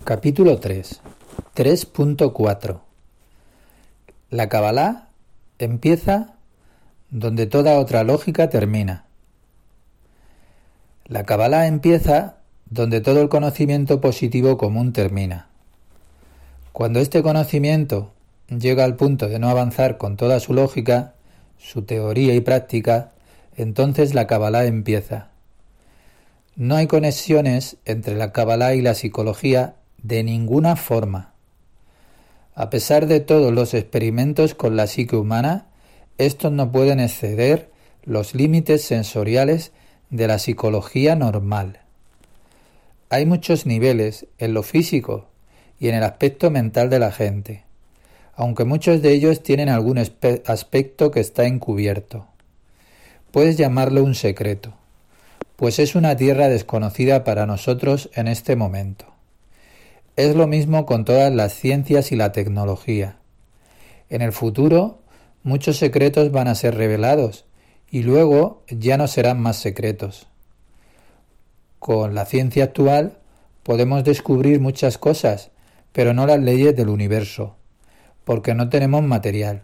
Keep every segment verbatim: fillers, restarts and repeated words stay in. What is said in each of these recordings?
Capítulo tres. tres punto cuatro. La Kabbalah empieza donde toda otra lógica termina. La Kabbalah empieza donde todo el conocimiento positivo común termina. Cuando este conocimiento llega al punto de no avanzar con toda su lógica, su teoría y práctica, entonces la Kabbalah empieza. No hay conexiones entre la Kabbalah y la psicología de ninguna forma. A pesar de todos los experimentos con la psique humana, estos no pueden exceder los límites sensoriales de la psicología normal. Hay muchos niveles en lo físico y en el aspecto mental de la gente, aunque muchos de ellos tienen algún aspecto que está encubierto. Puedes llamarlo un secreto, pues es una tierra desconocida para nosotros en este momento. Es lo mismo con todas las ciencias y la tecnología. En el futuro, muchos secretos van a ser revelados y luego ya no serán más secretos. Con la ciencia actual podemos descubrir muchas cosas, pero no las leyes del universo, porque no tenemos material.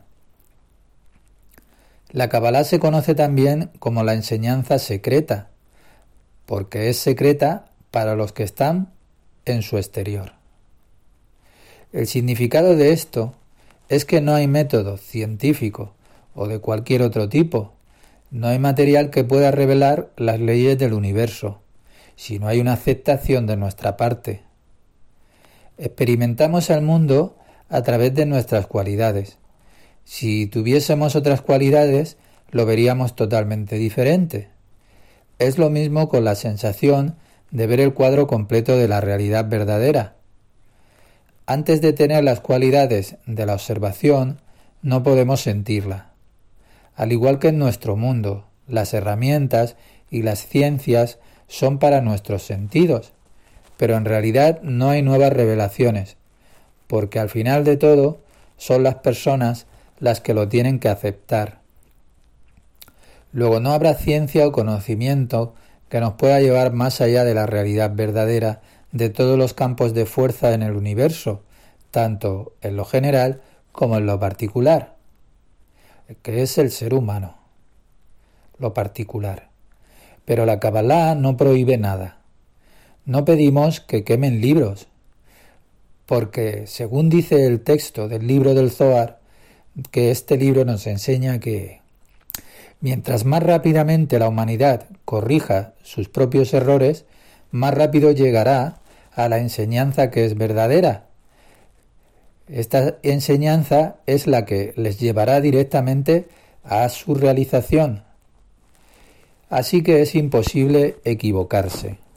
La Kabbalah se conoce también como la enseñanza secreta, porque es secreta para los que están en su exterior. El significado de esto es que no hay método científico o de cualquier otro tipo, no hay material que pueda revelar las leyes del universo, si no hay una aceptación de nuestra parte. Experimentamos el mundo a través de nuestras cualidades. Si tuviésemos otras cualidades, lo veríamos totalmente diferente. Es lo mismo con la sensación de ver el cuadro completo de la realidad verdadera. Antes de tener las cualidades de la observación, no podemos sentirla. Al igual que en nuestro mundo, las herramientas y las ciencias son para nuestros sentidos, pero en realidad no hay nuevas revelaciones, porque al final de todo son las personas las que lo tienen que aceptar. Luego no habrá ciencia o conocimiento que nos pueda llevar más allá de la realidad verdadera de todos los campos de fuerza en el universo, tanto en lo general como en lo particular, que es el ser humano, lo particular. Pero la Kabbalah no prohíbe nada. No pedimos que quemen libros, porque según dice el texto del libro del Zohar, que este libro nos enseña que mientras más rápidamente la humanidad corrija sus propios errores, más rápido llegará a la enseñanza que es verdadera. Esta enseñanza es la que les llevará directamente a su realización. Así que es imposible equivocarse.